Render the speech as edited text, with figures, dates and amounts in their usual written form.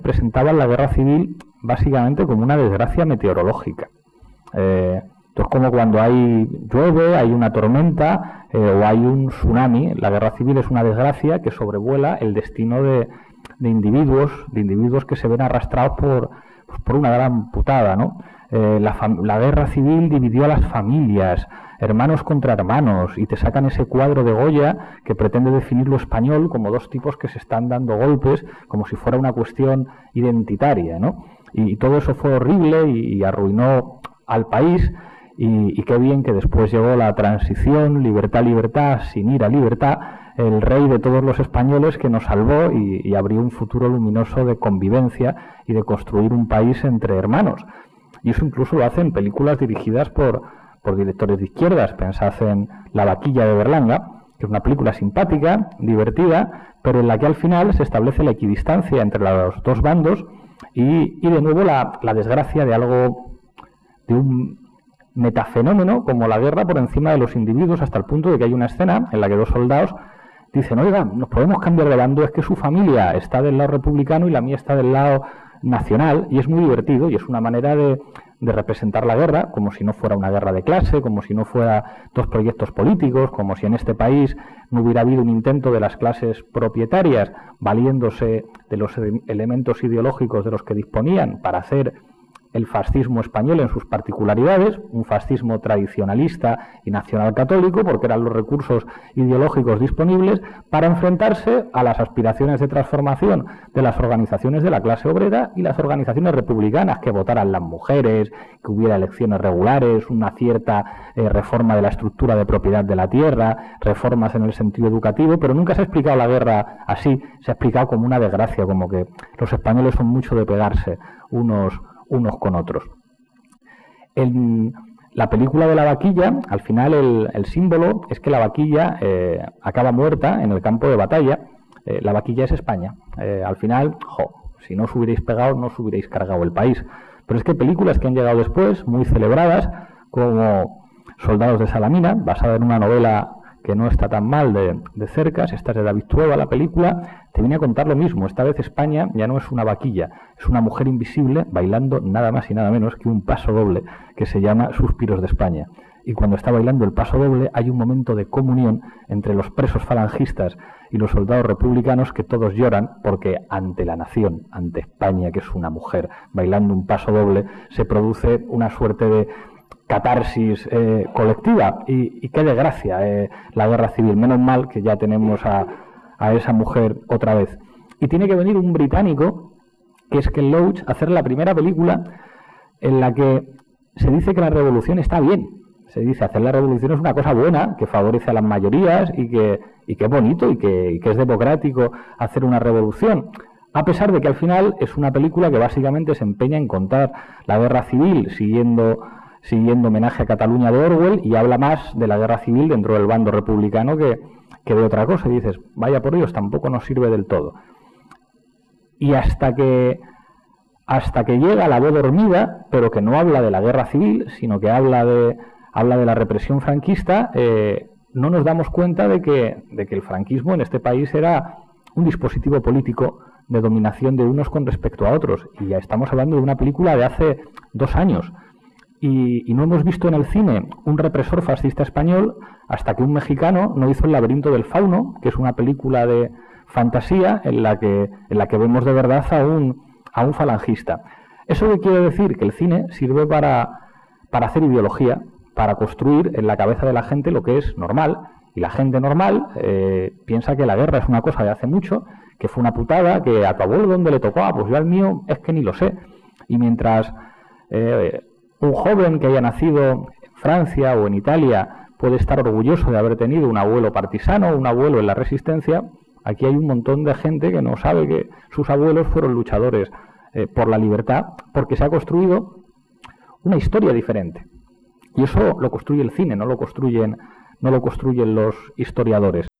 presentaban la guerra civil básicamente como una desgracia meteorológica. Entonces, como cuando llueve, hay una tormenta o hay un tsunami, la guerra civil es una desgracia que sobrevuela el destino de individuos que se ven arrastrados por una gran putada, ¿no? La guerra civil dividió a las familias, hermanos contra hermanos, y te sacan ese cuadro de Goya que pretende definir lo español como dos tipos que se están dando golpes, como si fuera una cuestión identitaria, ¿no? Y todo eso fue horrible y arruinó al país. Y qué bien que después llegó la transición, libertad, sin ir a libertad, el rey de todos los españoles que nos salvó y abrió un futuro luminoso de convivencia y de construir un país entre hermanos. Y eso incluso lo hacen películas dirigidas por directores de izquierdas. Pensad en La vaquilla de Berlanga, que es una película simpática, divertida, pero en la que al final se establece la equidistancia entre los dos bandos y de nuevo la desgracia de un metafenómeno como la guerra por encima de los individuos, hasta el punto de que hay una escena en la que dos soldados dicen: oiga, nos podemos cambiar de bando, es que su familia está del lado republicano y la mía está del lado nacional. Y es muy divertido y es una manera de representar la guerra como si no fuera una guerra de clase, como si no fuera dos proyectos políticos, como si en este país no hubiera habido un intento de las clases propietarias valiéndose de los elementos ideológicos de los que disponían para hacer el fascismo español en sus particularidades, un fascismo tradicionalista y nacional católico, porque eran los recursos ideológicos disponibles para enfrentarse a las aspiraciones de transformación de las organizaciones de la clase obrera y las organizaciones republicanas, que votaran las mujeres, que hubiera elecciones regulares, una cierta reforma de la estructura de propiedad de la tierra, reformas en el sentido educativo, pero nunca se ha explicado la guerra así, se ha explicado como una desgracia, como que los españoles son mucho de pegarse unos con otros. En la película de la vaquilla, al final el símbolo es que la vaquilla acaba muerta en el campo de batalla. La vaquilla es España. Al final, si no os hubierais pegado, no os hubierais cargado el país. Pero es que películas que han llegado después, muy celebradas, como Soldados de Salamina, basada en una novela que no está tan mal de Cercas, esta es de David Trueba, la película, te viene a contar lo mismo. Esta vez España ya no es una vaquilla, es una mujer invisible bailando nada más y nada menos que un paso doble que se llama Suspiros de España. Y cuando está bailando el paso doble hay un momento de comunión entre los presos falangistas y los soldados republicanos, que todos lloran porque ante la nación, ante España, que es una mujer bailando un paso doble, se produce una suerte de catarsis colectiva. Y qué desgracia la guerra civil. Menos mal que ya tenemos a esa mujer otra vez. Y tiene que venir un británico, que es Ken Loach, a hacer la primera película en la que se dice que la revolución está bien. Se dice, hacer la revolución es una cosa buena, que favorece a las mayorías y que es bonito y que es democrático hacer una revolución. A pesar de que al final es una película que básicamente se empeña en contar la guerra civil siguiendo Homenaje a Cataluña de Orwell, y habla más de la guerra civil dentro del bando republicano que de otra cosa. Y dices, vaya por Dios, tampoco nos sirve del todo. Y hasta que llega La voz dormida, pero que no habla de la guerra civil, sino que habla de la represión franquista, no nos damos cuenta de que el franquismo en este país era un dispositivo político de dominación de unos con respecto a otros. Y ya estamos hablando de una película de hace 2 años. Y no hemos visto en el cine un represor fascista español hasta que un mexicano no hizo El laberinto del fauno, que es una película de fantasía en la que vemos de verdad a un falangista. ¿Eso qué quiere decir? Que el cine sirve para hacer ideología, para construir en la cabeza de la gente lo que es normal. Y la gente normal piensa que la guerra es una cosa de hace mucho, que fue una putada, que a tu abuelo donde le tocó, pues yo al mío es que ni lo sé. Y mientras un joven que haya nacido en Francia o en Italia puede estar orgulloso de haber tenido un abuelo partisano, un abuelo en la resistencia, aquí hay un montón de gente que no sabe que sus abuelos fueron luchadores por la libertad, porque se ha construido una historia diferente. Y eso lo construye el cine, no lo construyen los historiadores.